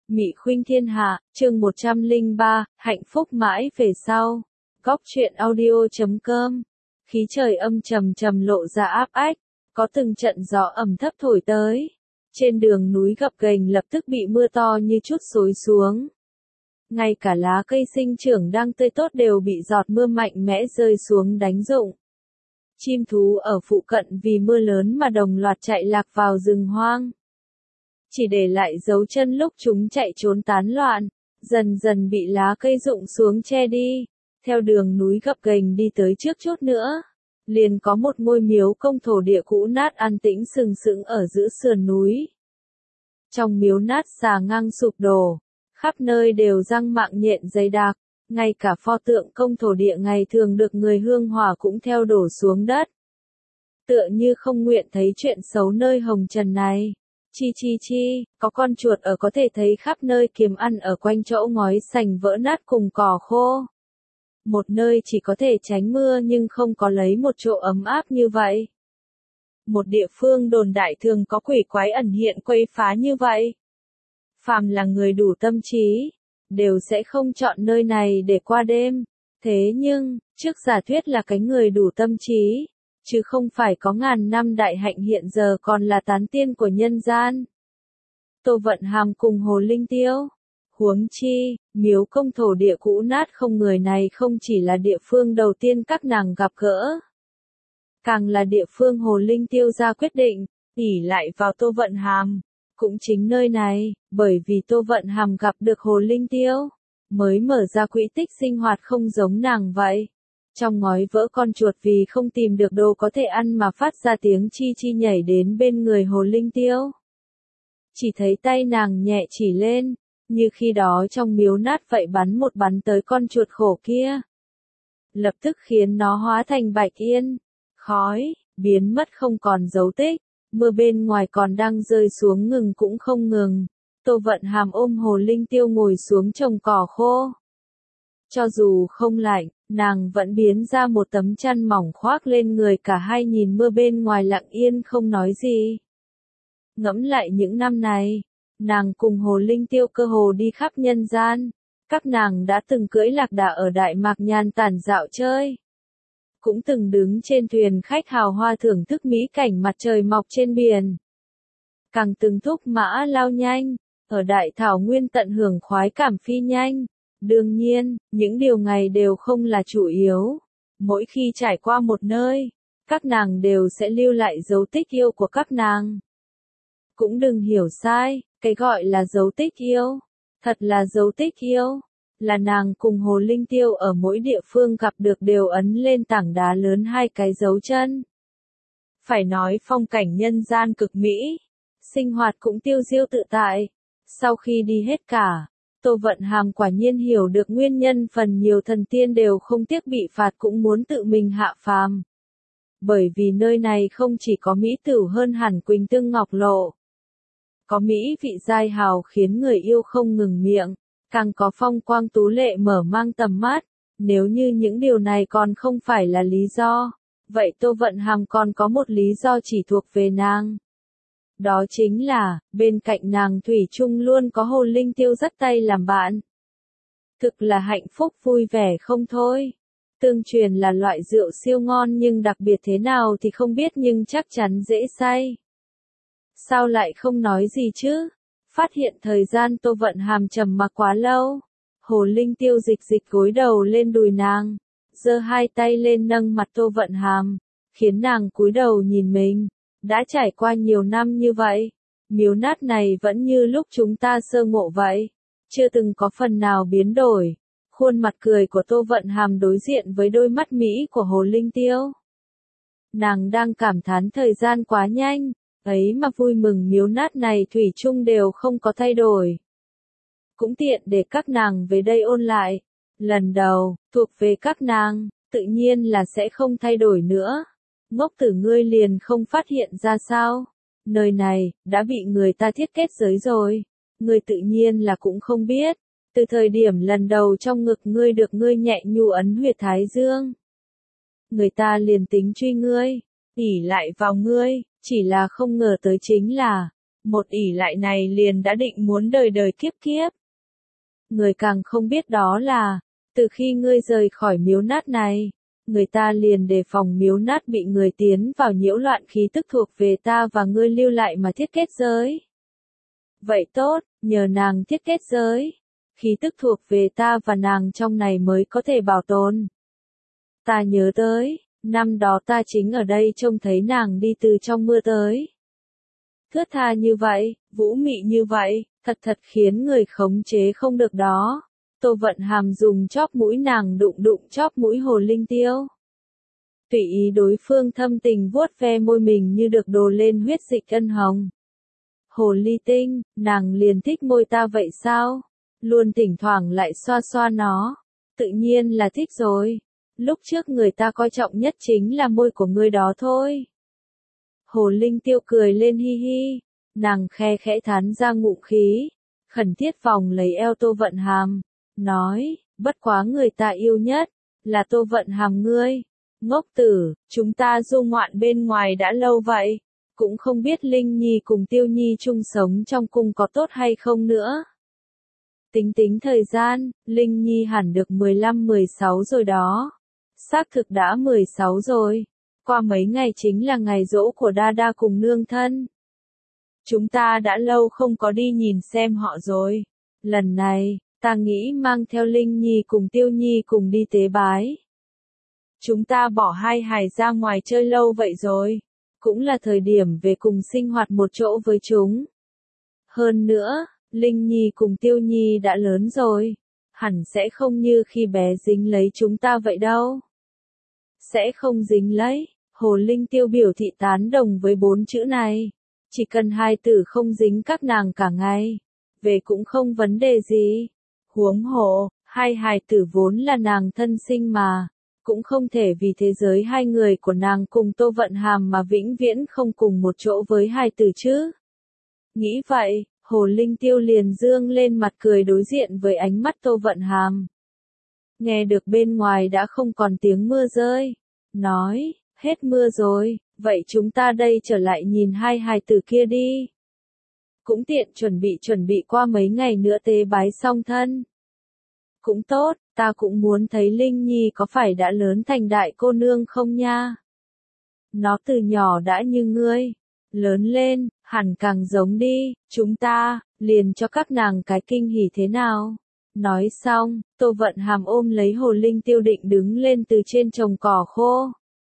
Mị khuynh thiên hạ, chương 103, hạnh phúc mãi về sau. Góc truyện audio.com. Khí trời âm trầm trầm lộ ra áp ách, có từng trận gió ẩm thấp thổi tới. Trên đường núi gập ghềnh lập tức bị mưa to như chút xối xuống. Ngay cả lá cây sinh trưởng đang tươi tốt đều bị giọt mưa mạnh mẽ rơi xuống đánh rụng. Chim thú ở phụ cận vì mưa lớn mà đồng loạt chạy lạc vào rừng hoang. Chỉ để lại dấu chân lúc chúng chạy trốn tán loạn, dần dần bị lá cây rụng xuống che đi. Theo đường núi gập ghềnh đi tới trước chút nữa, liền có một ngôi miếu công thổ địa cũ nát an tĩnh sừng sững ở giữa sườn núi. Trong miếu nát xà ngang sụp đổ, khắp nơi đều răng mạng nhện dày đặc, ngay cả pho tượng công thổ địa ngày thường được người hương hỏa cũng theo đổ xuống đất. Tựa như không nguyện thấy chuyện xấu nơi hồng trần này. Chi, có con chuột ở có thể thấy khắp nơi kiếm ăn ở quanh chỗ ngói sành vỡ nát cùng cỏ khô. Một nơi chỉ có thể tránh mưa nhưng không có lấy một chỗ ấm áp như vậy. Một địa phương đồn đại thường có quỷ quái ẩn hiện quấy phá như vậy. Phàm là người đủ tâm trí, đều sẽ không chọn nơi này để qua đêm. Thế nhưng, trước giả thuyết là cái người đủ tâm trí, chứ không phải có ngàn năm đại hạnh hiện giờ còn là tán tiên của nhân gian. Tô Vận Hàm cùng Hồ Linh Tiêu. Huống chi, miếu công thổ địa cũ nát không người này không chỉ là địa phương đầu tiên các nàng gặp gỡ. Càng là địa phương Hồ Linh Tiêu ra quyết định, ỷ lại vào Tô Vận Hàm. Cũng chính nơi này, bởi vì Tô Vận Hàm gặp được Hồ Linh Tiêu, mới mở ra quỹ tích sinh hoạt không giống nàng vậy. Trong ngói vỡ con chuột vì không tìm được đồ có thể ăn mà phát ra tiếng chi nhảy đến bên người Hồ Linh Tiêu. Chỉ thấy tay nàng nhẹ chỉ lên, như khi đó trong miếu nát vậy bắn tới con chuột khổ kia. Lập tức khiến nó hóa thành bạch yên, khói, biến mất không còn dấu tích, mưa bên ngoài còn đang rơi xuống ngừng cũng không ngừng. Tô Vận Hàm ôm Hồ Linh Tiêu ngồi xuống trồng cỏ khô. Cho dù không lạnh, nàng vẫn biến ra một tấm chăn mỏng khoác lên người cả hai nhìn mưa bên ngoài lặng yên không nói gì. Ngẫm lại những năm này, nàng cùng Hồ Linh Tiêu cơ hồ đi khắp nhân gian. Các nàng đã từng cưỡi lạc đà ở Đại Mạc nhàn tản dạo chơi. Cũng từng đứng trên thuyền khách hào hoa thưởng thức mỹ cảnh mặt trời mọc trên biển. Càng từng thúc mã lao nhanh, ở Đại Thảo Nguyên tận hưởng khoái cảm phi nhanh. Đương nhiên, những điều này đều không là chủ yếu. Mỗi khi trải qua một nơi, các nàng đều sẽ lưu lại dấu tích yêu của các nàng. Cũng đừng hiểu sai, cái gọi là dấu tích yêu, thật là dấu tích yêu, là nàng cùng Hồ Linh Tiêu ở mỗi địa phương gặp được đều ấn lên tảng đá lớn hai cái dấu chân. Phải nói phong cảnh nhân gian cực mỹ, sinh hoạt cũng tiêu diêu tự tại. Sau khi đi hết cả, Tô Vận Hàm quả nhiên hiểu được nguyên nhân phần nhiều thần tiên đều không tiếc bị phạt cũng muốn tự mình hạ phàm. Bởi vì nơi này không chỉ có mỹ tửu hơn hẳn Quỳnh Tương Ngọc Lộ, có mỹ vị giai hào khiến người yêu không ngừng miệng, càng có phong quang tú lệ mở mang tầm mắt. Nếu như những điều này còn không phải là lý do, vậy Tô Vận Hàm còn có một lý do chỉ thuộc về nàng. Đó chính là, bên cạnh nàng thủy chung luôn có Hồ Linh Tiêu dắt tay làm bạn. Thực là hạnh phúc vui vẻ không thôi. Tương truyền là loại rượu siêu ngon nhưng đặc biệt thế nào thì không biết nhưng chắc chắn dễ say. Sao lại không nói gì chứ? Phát hiện thời gian Tô Vận Hàm trầm mặc quá lâu. Hồ Linh Tiêu dịch gối đầu lên đùi nàng, giơ hai tay lên nâng mặt Tô Vận Hàm, khiến nàng cúi đầu nhìn mình. Đã trải qua nhiều năm như vậy, miếu nát này vẫn như lúc chúng ta sơ ngộ vậy, chưa từng có phần nào biến đổi. Khuôn mặt cười của Tô Vận Hàm đối diện với đôi mắt mỹ của Hồ Linh Tiêu. Nàng đang cảm thán thời gian quá nhanh, ấy mà vui mừng miếu nát này thủy chung đều không có thay đổi. Cũng tiện để các nàng về đây ôn lại. Lần đầu, thuộc về các nàng, tự nhiên là sẽ không thay đổi nữa. Ngốc tử ngươi liền không phát hiện ra sao? Nơi này, đã bị người ta thiết kết giới rồi. Ngươi tự nhiên là cũng không biết. Từ thời điểm lần đầu trong ngực ngươi được ngươi nhẹ nhu ấn huyệt thái dương. Người ta liền tính truy ngươi, ỷ lại vào ngươi, chỉ là không ngờ tới chính là, Một ỷ lại này liền đã định muốn đời đời kiếp kiếp. Người càng không biết đó là, từ khi ngươi rời khỏi miếu nát này, người ta liền đề phòng miếu nát bị người tiến vào nhiễu loạn khí tức thuộc về ta và ngươi lưu lại mà thiết kết giới. Vậy tốt, nhờ nàng thiết kết giới, khí tức thuộc về ta và nàng trong này mới có thể bảo tồn. Ta nhớ tới, năm đó ta chính ở đây trông thấy nàng đi từ trong mưa tới. Thướt tha như vậy, vũ mị như vậy, thật thật khiến người khống chế không được đó. Tô Vận Hàm dùng chóp mũi nàng đụng đụng chóp mũi Hồ Linh Tiêu. Tùy ý đối phương thâm tình vuốt ve môi mình như được đổ lên huyết dịch ân hồng. Hồ ly tinh, nàng liền thích môi ta vậy sao? Luôn thỉnh thoảng lại xoa xoa nó. Tự nhiên là thích rồi. Lúc trước người ta coi trọng nhất chính là môi của ngươi đó thôi. Hồ Linh Tiêu cười lên hi hi. Nàng khe khẽ thán ra ngụm khí. Khẩn thiết vòng lấy eo Tô Vận Hàm. Nói, bất quá người ta yêu nhất, là Tô Vận Hàm ngươi. Ngốc tử, chúng ta du ngoạn bên ngoài đã lâu vậy. Cũng không biết Linh Nhi cùng Tiêu Nhi chung sống trong cung có tốt hay không nữa. Tính tính thời gian, Linh Nhi hẳn được 15-16 rồi đó. Xác thực đã 16 rồi. Qua mấy ngày chính là ngày giỗ của Đa Đa cùng nương thân. Chúng ta đã lâu không có đi nhìn xem họ rồi. Lần này, ta nghĩ mang theo Linh Nhi cùng Tiêu Nhi cùng đi tế bái. Chúng ta bỏ hai hài ra ngoài chơi lâu vậy rồi. Cũng là thời điểm về cùng sinh hoạt một chỗ với chúng. Hơn nữa, Linh Nhi cùng Tiêu Nhi đã lớn rồi. Hẳn sẽ không như khi bé dính lấy chúng ta vậy đâu. Sẽ không dính lấy. Hồ Linh Tiêu biểu thị tán đồng với 4 chữ này. Chỉ cần hai tử không dính các nàng cả ngày. Về cũng không vấn đề gì. Huống hồ, hai hài tử vốn là nàng thân sinh mà. Cũng không thể vì thế giới hai người của nàng cùng Tô Vận Hàm mà vĩnh viễn không cùng một chỗ với hai tử chứ. Nghĩ vậy, Hồ Linh Tiêu liền dương lên mặt cười đối diện với ánh mắt Tô Vận Hàm. Nghe được bên ngoài đã không còn tiếng mưa rơi. Nói, hết mưa rồi, vậy chúng ta đây trở lại nhìn hai hài tử kia đi. Cũng tiện chuẩn bị qua mấy ngày nữa tế bái song thân. Cũng tốt, ta cũng muốn thấy Linh Nhi có phải đã lớn thành đại cô nương không nha. Nó từ nhỏ đã như ngươi. Lớn lên, hẳn càng giống đi, chúng ta, liền cho các nàng cái kinh hỉ thế nào. Nói xong, Tô Vận Hàm ôm lấy Hồ Linh Tiêu định đứng lên từ trên chồng cỏ khô.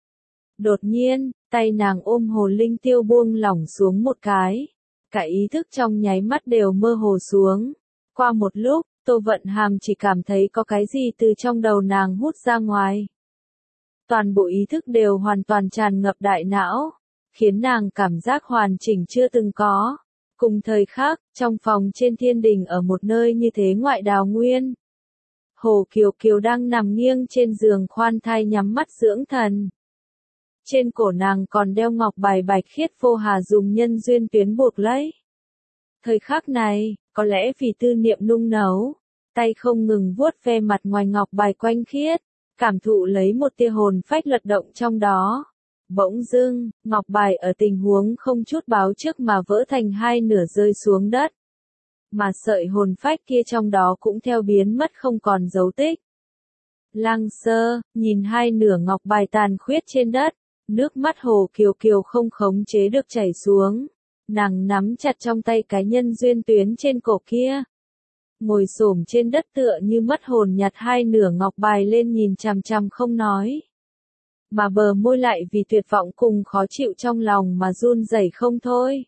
Đột nhiên, tay nàng ôm Hồ Linh Tiêu buông lỏng xuống một cái. Cả ý thức trong nháy mắt đều mơ hồ xuống. Qua một lúc, Tô Vận Hàm chỉ cảm thấy có cái gì từ trong đầu nàng hút ra ngoài. Toàn bộ ý thức đều hoàn toàn tràn ngập đại não, khiến nàng cảm giác hoàn chỉnh chưa từng có. Cùng thời khắc, trong phòng trên thiên đình ở một nơi như thế ngoại đào nguyên. Hồ Kiều Kiều đang nằm nghiêng trên giường khoan thai nhắm mắt dưỡng thần. Trên cổ nàng còn đeo ngọc bài bạch khiết vô hà dùng nhân duyên tuyến buộc lấy. Thời khắc này, có lẽ vì tư niệm nung nấu, tay không ngừng vuốt ve mặt ngoài ngọc bài quanh khiết, cảm thụ lấy một tia hồn phách lật động trong đó. Bỗng dưng, ngọc bài ở tình huống không chút báo trước mà vỡ thành hai nửa rơi xuống đất. Mà sợi hồn phách kia trong đó cũng theo biến mất không còn dấu tích. Lăng Sơ, nhìn hai nửa ngọc bài tàn khuyết trên đất, nước mắt Hồ Kiều Kiều không khống chế được chảy xuống. Nàng nắm chặt trong tay cái nhân duyên tuyến trên cổ kia. Ngồi xổm trên đất tựa như mất hồn nhặt hai nửa ngọc bài lên nhìn chằm chằm không nói. Mà bờ môi lại vì tuyệt vọng cùng khó chịu trong lòng mà run rẩy không thôi.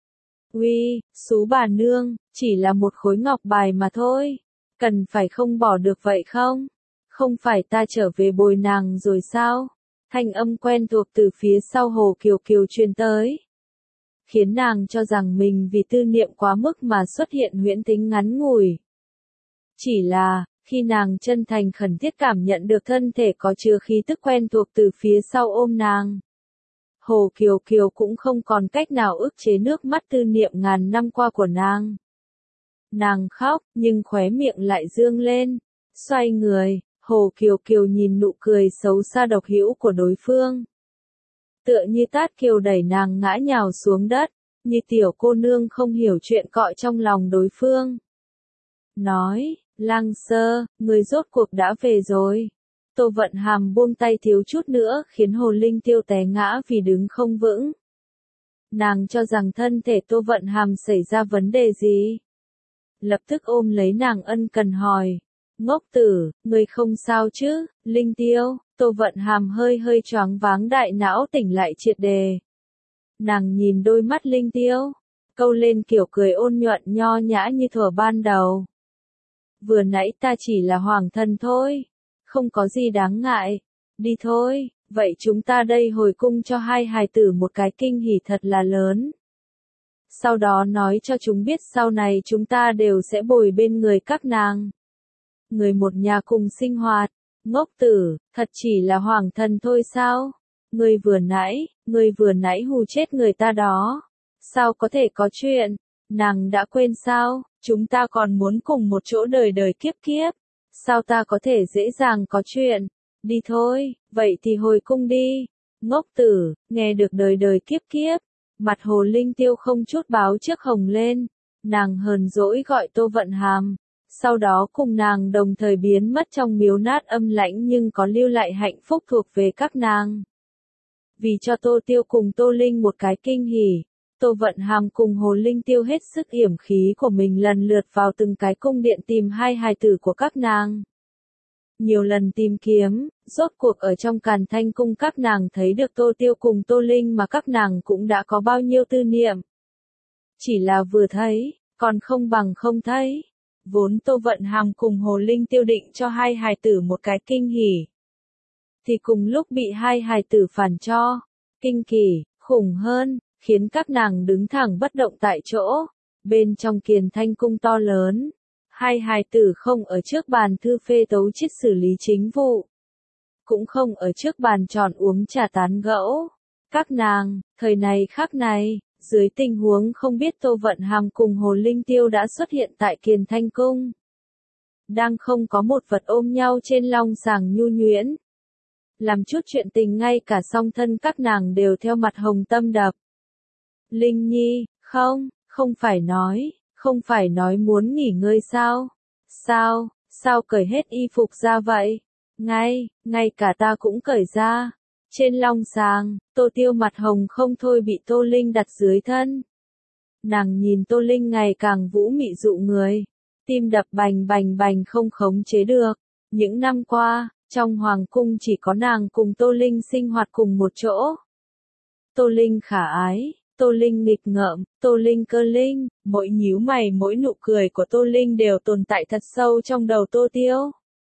Uy, xú bà nương, chỉ là một khối ngọc bài mà thôi. Cần phải không bỏ được vậy không? Không phải ta trở về bồi nàng rồi sao? Thanh âm quen thuộc từ phía sau Hồ Kiều Kiều truyền tới. Khiến nàng cho rằng mình vì tư niệm quá mức mà xuất hiện huyễn tính ngắn ngủi. Chỉ là, khi nàng chân thành khẩn thiết cảm nhận được thân thể có chứa khí tức quen thuộc từ phía sau ôm nàng. Hồ Kiều Kiều cũng không còn cách nào ức chế nước mắt tư niệm ngàn năm qua của nàng. Nàng khóc, nhưng khóe miệng lại dương lên. Xoay người, Hồ Kiều Kiều nhìn nụ cười xấu xa độc hữu của đối phương. Tựa như Tát Kiều đẩy nàng ngã nhào xuống đất, như tiểu cô nương không hiểu chuyện cọi trong lòng đối phương. Nói, Lăng Sơ, người rốt cuộc đã về rồi. Tô Vận Hàm buông tay thiếu chút nữa khiến Hồ Linh Tiêu té ngã vì đứng không vững. Nàng cho rằng thân thể Tô Vận Hàm xảy ra vấn đề gì. Lập tức ôm lấy nàng ân cần hỏi. Ngốc tử, người không sao chứ, Linh Tiêu. Tô Vận Hàm hơi hơi choáng váng đại não tỉnh lại triệt đề. Nàng nhìn đôi mắt Linh Tiêu, câu lên kiểu cười ôn nhuận nho nhã như thuở ban đầu. Vừa nãy ta chỉ là hoàng thân thôi, không có gì đáng ngại, đi thôi, vậy chúng ta đây hồi cung cho hai hài tử một cái kinh hỉ thật là lớn. Sau đó nói cho chúng biết sau này chúng ta đều sẽ bồi bên người các nàng. Người một nhà cùng sinh hoạt. Ngốc tử, thật chỉ là hoàng thân thôi sao? Người vừa nãy hù chết người ta đó. Sao có thể có chuyện? Nàng đã quên sao? Chúng ta còn muốn cùng một chỗ đời đời kiếp kiếp. Sao ta có thể dễ dàng có chuyện? Đi thôi, vậy thì hồi cung đi. Ngốc tử, nghe được đời đời kiếp kiếp. Mặt Hồ Linh Tiêu không chút báo trước hồng lên. Nàng hờn dỗi gọi Tô Vận Hàm. Sau đó cùng nàng đồng thời biến mất trong miếu nát âm lãnh nhưng có lưu lại hạnh phúc thuộc về các nàng. Vì cho Tô Tiêu cùng Tô Linh một cái kinh hỉ, Tô Vận Hàm cùng Hồ Linh Tiêu hết sức yểm khí của mình lần lượt vào từng cái cung điện tìm hai hài tử của các nàng. Nhiều lần tìm kiếm, rốt cuộc ở trong Càn Thanh cung các nàng thấy được Tô Tiêu cùng Tô Linh mà các nàng cũng đã có bao nhiêu tư niệm. Chỉ là vừa thấy, còn không bằng không thấy. Vốn Tô Vận Hàm cùng Hồ Linh Tiêu định cho hai hài tử một cái kinh hỉ. Thì cùng lúc bị hai hài tử phản cho. Kinh kỳ, khủng hơn, khiến các nàng đứng thẳng bất động tại chỗ. Bên trong Kiền Thanh cung to lớn. Hai hài tử không ở trước bàn thư phê tấu chiết xử lý chính vụ. Cũng không ở trước bàn tròn uống trà tán gẫu. Các nàng, thời này khác này. Dưới tình huống không biết Tô Vận Hàm cùng Hồ Linh Tiêu đã xuất hiện tại Kiền Thanh Cung. Đang không có một vật ôm nhau trên long sàng nhu nhuyễn. Làm chút chuyện tình ngay cả song thân các nàng đều theo mặt hồng tâm đập. Linh Nhi, không phải nói muốn nghỉ ngơi sao? Sao cởi hết y phục ra vậy? Ngay cả ta cũng cởi ra. Trên long sàng, Tô Tiêu mặt hồng không thôi bị Tô Linh đặt dưới thân. Nàng nhìn Tô Linh ngày càng vũ mị dụ người. Tim đập bành bành bành không khống chế được. Những năm qua, trong hoàng cung chỉ có nàng cùng Tô Linh sinh hoạt cùng một chỗ. Tô Linh khả ái, Tô Linh nghịch ngợm, Tô Linh cơ linh, mỗi nhíu mày mỗi nụ cười của Tô Linh đều tồn tại thật sâu trong đầu Tô Tiêu.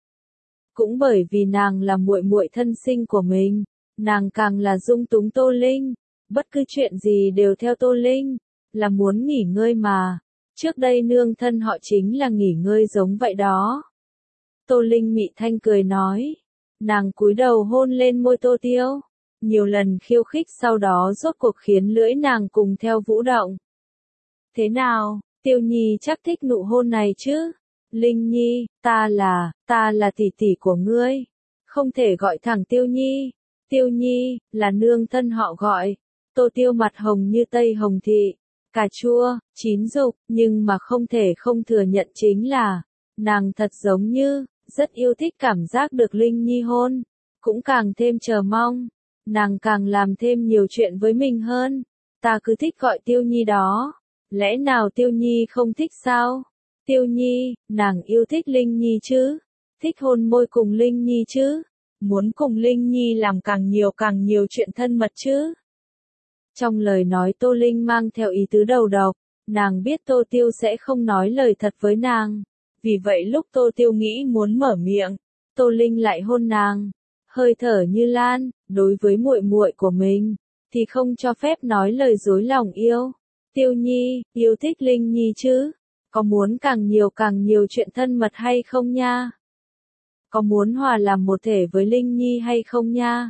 Cũng bởi vì nàng là muội muội thân sinh của mình. Nàng càng là dung túng Tô Linh, bất cứ chuyện gì đều theo Tô Linh, là muốn nghỉ ngơi mà. Trước đây nương thân họ chính là nghỉ ngơi giống vậy đó. Tô Linh mị thanh cười nói, nàng cúi đầu hôn lên môi Tô Tiêu, nhiều lần khiêu khích sau đó rốt cuộc khiến lưỡi nàng cùng theo vũ động. Thế nào, Tiêu Nhi chắc thích nụ hôn này chứ? Linh Nhi, ta là tỷ tỷ của ngươi, không thể gọi thẳng Tiêu Nhi. Tiêu Nhi, là nương thân họ gọi. Tô Tiêu mặt hồng như tây hồng thị. Cà chua, chín dục, nhưng mà không thể không thừa nhận chính là, nàng thật giống như, rất yêu thích cảm giác được Linh Nhi hôn. Cũng càng thêm chờ mong. Nàng càng làm thêm nhiều chuyện với mình hơn. Ta cứ thích gọi Tiêu Nhi đó. Lẽ nào Tiêu Nhi không thích sao? Tiêu Nhi, nàng yêu thích Linh Nhi chứ? Thích hôn môi cùng Linh Nhi chứ? Muốn cùng Linh Nhi làm càng nhiều chuyện thân mật chứ. Trong lời nói Tô Linh mang theo ý tứ đầu độc, nàng biết Tô Tiêu sẽ không nói lời thật với nàng. Vì vậy lúc Tô Tiêu nghĩ muốn mở miệng, Tô Linh lại hôn nàng, hơi thở như lan, đối với muội muội của mình, thì không cho phép nói lời dối lòng yêu. Tiêu Nhi, yêu thích Linh Nhi chứ? Có muốn càng nhiều chuyện thân mật hay không nha? Có muốn hòa làm một thể với Linh Nhi hay không nha?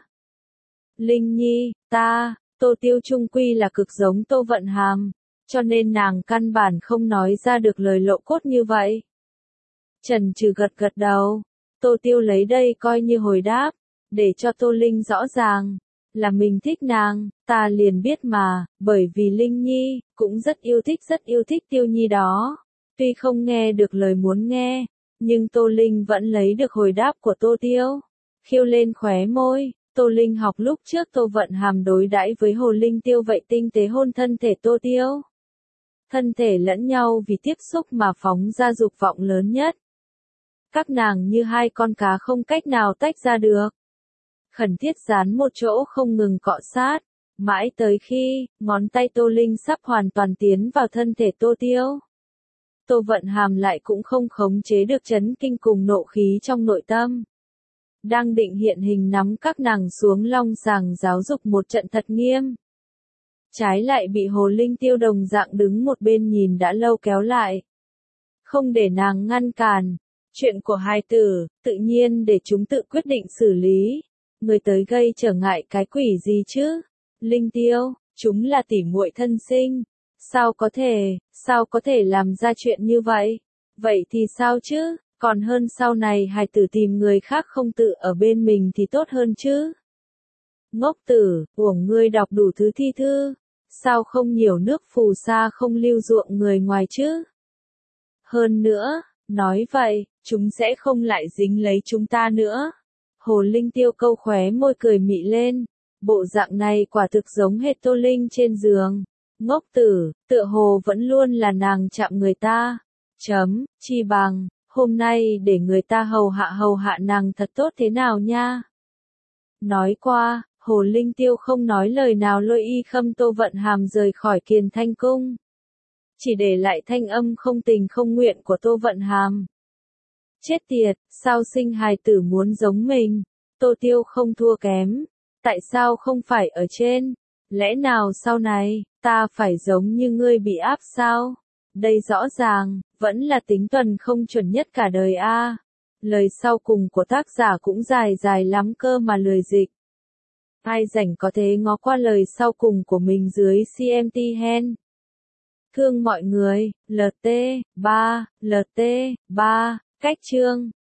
Linh Nhi, Tô Tiêu chung quy là cực giống Tô Vận Hàm, cho nên nàng căn bản không nói ra được lời lộ cốt như vậy. Trần Trừ gật đầu, Tô Tiêu lấy đây coi như hồi đáp, để cho Tô Linh rõ ràng, Là mình thích nàng, ta liền biết mà, bởi vì Linh Nhi, cũng rất yêu thích Tiêu Nhi đó. Tuy không nghe được lời muốn nghe, nhưng Tô Linh vẫn lấy được hồi đáp của Tô Tiêu. Khiêu lên khóe môi, Tô Linh học lúc trước Tô Vận Hàm đối đãi với Hồ Linh Tiêu vậy tinh tế hôn thân thể Tô Tiêu. Thân thể lẫn nhau vì tiếp xúc mà phóng ra dục vọng lớn nhất. Các nàng như hai con cá không cách nào tách ra được. Khẩn thiết dán một chỗ không ngừng cọ sát, mãi tới khi, ngón tay Tô Linh sắp hoàn toàn tiến vào thân thể Tô Tiêu. Tô Vận Hàm lại cũng không khống chế được chấn kinh cùng nộ khí trong nội tâm. Đang định hiện hình nắm các nàng xuống long sàng giáo dục một trận thật nghiêm. Trái lại bị Hồ Linh Tiêu đồng dạng đứng một bên nhìn đã lâu kéo lại. Không để nàng ngăn cản. Chuyện của hai tử, tự nhiên để chúng tự quyết định xử lý. Người tới gây trở ngại cái quỷ gì chứ? Linh Tiêu, chúng là tỉ muội thân sinh. Sao có thể làm ra chuyện như vậy? Vậy thì sao chứ? Còn hơn sau này hài tử tìm người khác không tự ở bên mình thì tốt hơn chứ? Ngốc tử, uổng ngươi đọc đủ thứ thi thư. Sao không nhiều nước phù sa không lưu ruộng người ngoài chứ? Hơn nữa, nói vậy, chúng sẽ không lại dính lấy chúng ta nữa. Hồ Linh Tiêu câu khóe môi cười mị lên. Bộ dạng này quả thực giống hệt Tô Linh trên giường. Ngốc tử, tựa hồ vẫn luôn là nàng chạm người ta. Chi bằng, hôm nay để người ta hầu hạ nàng thật tốt thế nào nha. Nói qua, Hồ Linh Tiêu không nói lời nào lôi Y Khâm Tô Vận Hàm rời khỏi Kiền Thanh Cung. Chỉ để lại thanh âm không tình không nguyện của Tô Vận Hàm. Chết tiệt, sao sinh hài tử muốn giống mình? Tô Tiêu không thua kém. Tại sao không phải ở trên? Lẽ nào sau này, ta phải giống như ngươi bị áp sao? Đây rõ ràng, vẫn là tính tuần không chuẩn nhất cả đời a. Lời sau cùng của tác giả cũng dài lắm cơ mà lười dịch. Ai rảnh có thể ngó qua lời sau cùng của mình dưới CMT Hen. Thương mọi người, LT3, cách chương.